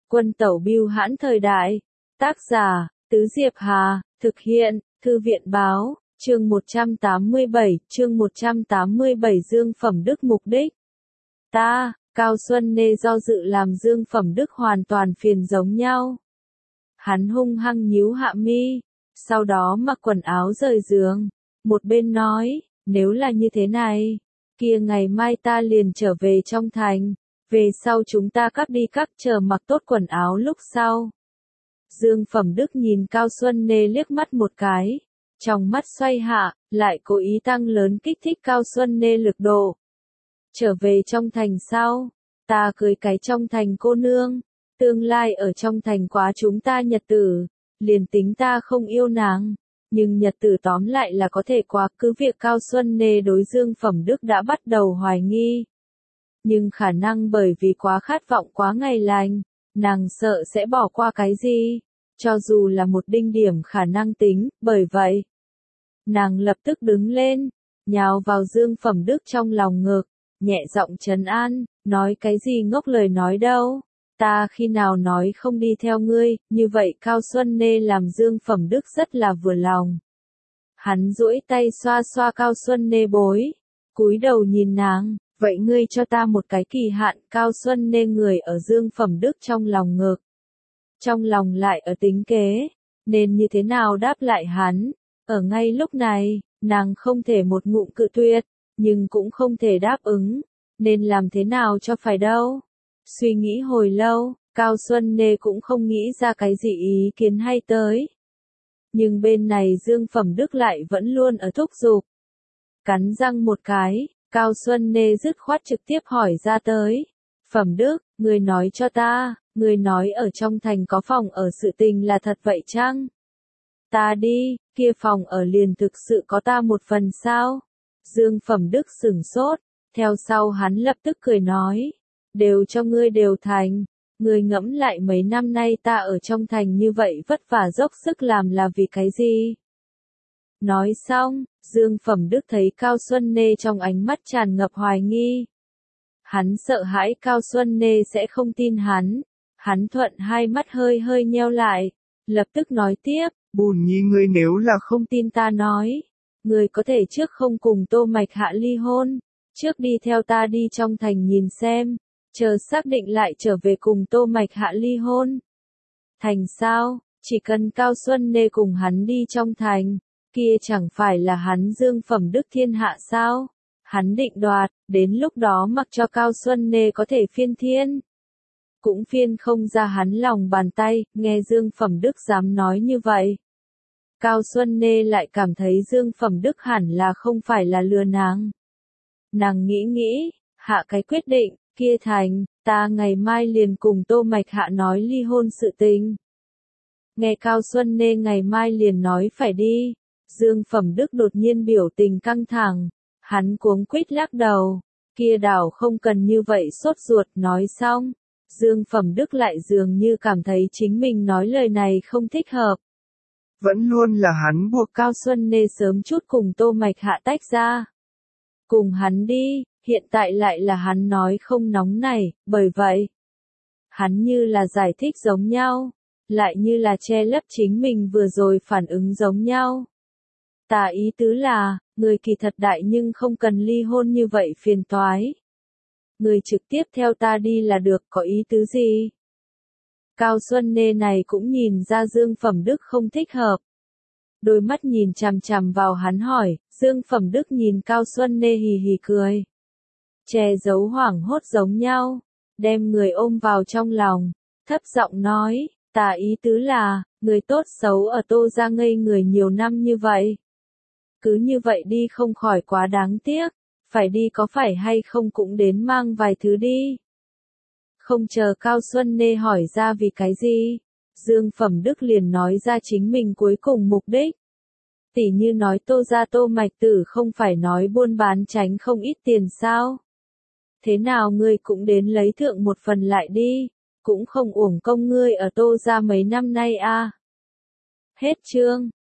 Quân tẩu bưu hãn thời đại. Tác giả, Tứ Diệp Hà, thực hiện, Thư viện báo, chương 187 Dương Phẩm Đức mục đích. Cao Xuân Nê do dự làm Dương Phẩm Đức hoàn toàn phiền giống nhau. Hắn hung hăng nhíu hạ mi, sau đó mặc quần áo rời giường, một bên nói, nếu là như thế này, kia ngày mai ta liền trở về trong thành, về sau chúng ta đi chờ mặc tốt quần áo lúc sau. Dương Phẩm Đức nhìn Cao Xuân Nê liếc mắt một cái, trong mắt xoay hạ, lại cố ý tăng lớn kích thích Cao Xuân Nê lực độ. Trở về trong thành sau, ta cưới cái trong thành cô nương, tương lai ở trong thành quá chúng ta nhật tử, liền tính ta không yêu nàng, nhưng nhật tử tóm lại là có thể quá. Cứ việc Cao Xuân Nê đối Dương Phẩm Đức đã bắt đầu hoài nghi, nhưng khả năng bởi vì quá khát vọng quá ngày lành, nàng sợ sẽ bỏ qua cái gì, cho dù là một đinh điểm khả năng tính. Bởi vậy, nàng lập tức đứng lên, nhào vào Dương Phẩm Đức trong lòng ngực, nhẹ giọng trấn an, nói cái gì ngốc lời nói đâu, ta khi nào nói không đi theo ngươi. Như vậy Cao Xuân Nê làm Dương Phẩm Đức rất là vừa lòng. Hắn duỗi tay xoa xoa Cao Xuân Nê bối, cúi đầu nhìn nàng, vậy ngươi cho ta một cái kỳ hạn. Cao Xuân Nê người ở Dương Phẩm Đức trong lòng ngực, trong lòng lại ở tính kế, nên như thế nào đáp lại hắn. Ở ngay lúc này, nàng không thể một ngụm cự tuyệt, nhưng cũng không thể đáp ứng, nên làm thế nào cho phải đâu. Suy nghĩ hồi lâu, Cao Xuân Nê cũng không nghĩ ra cái gì ý kiến hay tới. Nhưng bên này Dương Phẩm Đức lại vẫn luôn ở thúc giục. Cắn răng một cái, Cao Xuân Nê dứt khoát trực tiếp hỏi ra tới. Phẩm Đức, người nói cho ta, người nói ở trong thành có phòng ở sự tình là thật vậy chăng? Ta đi, kia phòng ở liền thực sự có ta một phần sao? Dương Phẩm Đức sửng sốt, theo sau hắn lập tức cười nói, đều cho ngươi đều thành, ngươi ngẫm lại mấy năm nay ta ở trong thành như vậy vất vả dốc sức làm là vì cái gì? Nói xong, Dương Phẩm Đức thấy Cao Xuân Nê trong ánh mắt tràn ngập hoài nghi. Hắn sợ hãi Cao Xuân Nê sẽ không tin hắn thuận hai mắt hơi hơi nheo lại, lập tức nói tiếp, Bùn Nhi ngươi nếu là không tin ta nói, ngươi có thể trước không cùng Tô Mạch Hạ ly hôn, trước đi theo ta đi trong thành nhìn xem, chờ xác định lại trở về cùng Tô Mạch Hạ ly hôn. Thành sao, chỉ cần Cao Xuân Nê cùng hắn đi trong thành, kia chẳng phải là hắn Dương Phẩm Đức thiên hạ sao? Hắn định đoạt, đến lúc đó mặc cho Cao Xuân Nê có thể phiên thiên, cũng phiên không ra hắn lòng bàn tay. Nghe Dương Phẩm Đức dám nói như vậy, Cao Xuân Nê lại cảm thấy Dương Phẩm Đức hẳn là không phải là lừa nàng. Nàng nghĩ, hạ cái quyết định, kia thành, ta ngày mai liền cùng Tô Mạch Hạ nói ly hôn sự tình. Nghe Cao Xuân Nê ngày mai liền nói phải đi, Dương Phẩm Đức đột nhiên biểu tình căng thẳng, hắn cuống quýt lắc đầu, kia đảo không cần như vậy sốt ruột. Nói xong, Dương Phẩm Đức lại dường như cảm thấy chính mình nói lời này không thích hợp. Vẫn luôn là hắn buộc Cao Xuân Nê sớm chút cùng Tô Mạch Hạ tách ra, cùng hắn đi, hiện tại lại là hắn nói không nóng này. Bởi vậy, hắn như là giải thích giống nhau, lại như là che lấp chính mình vừa rồi phản ứng giống nhau. Ta ý tứ là, người kỳ thật đại nhưng không cần ly hôn như vậy phiền toái. Người trực tiếp theo ta đi là được, có ý tứ gì? Cao Xuân Nê này cũng nhìn ra Dương Phẩm Đức không thích hợp. Đôi mắt nhìn chằm chằm vào hắn hỏi. Dương Phẩm Đức nhìn Cao Xuân Nê hì hì cười, che giấu hoảng hốt giống nhau, đem người ôm vào trong lòng, thấp giọng nói, ta ý tứ là, người tốt xấu ở Tô gia ngây người nhiều năm như vậy, cứ như vậy đi không khỏi quá đáng tiếc, phải đi có phải hay không cũng đến mang vài thứ đi. Không chờ Cao Xuân Nê hỏi ra vì cái gì, Dương Phẩm Đức liền nói ra chính mình cuối cùng mục đích. Tỉ như nói Tô gia Tô Mạch Tử không phải nói buôn bán tránh không ít tiền sao? Thế nào ngươi cũng đến lấy thượng một phần lại đi, cũng không uổng công ngươi ở Tô gia mấy năm nay a. Hết chương.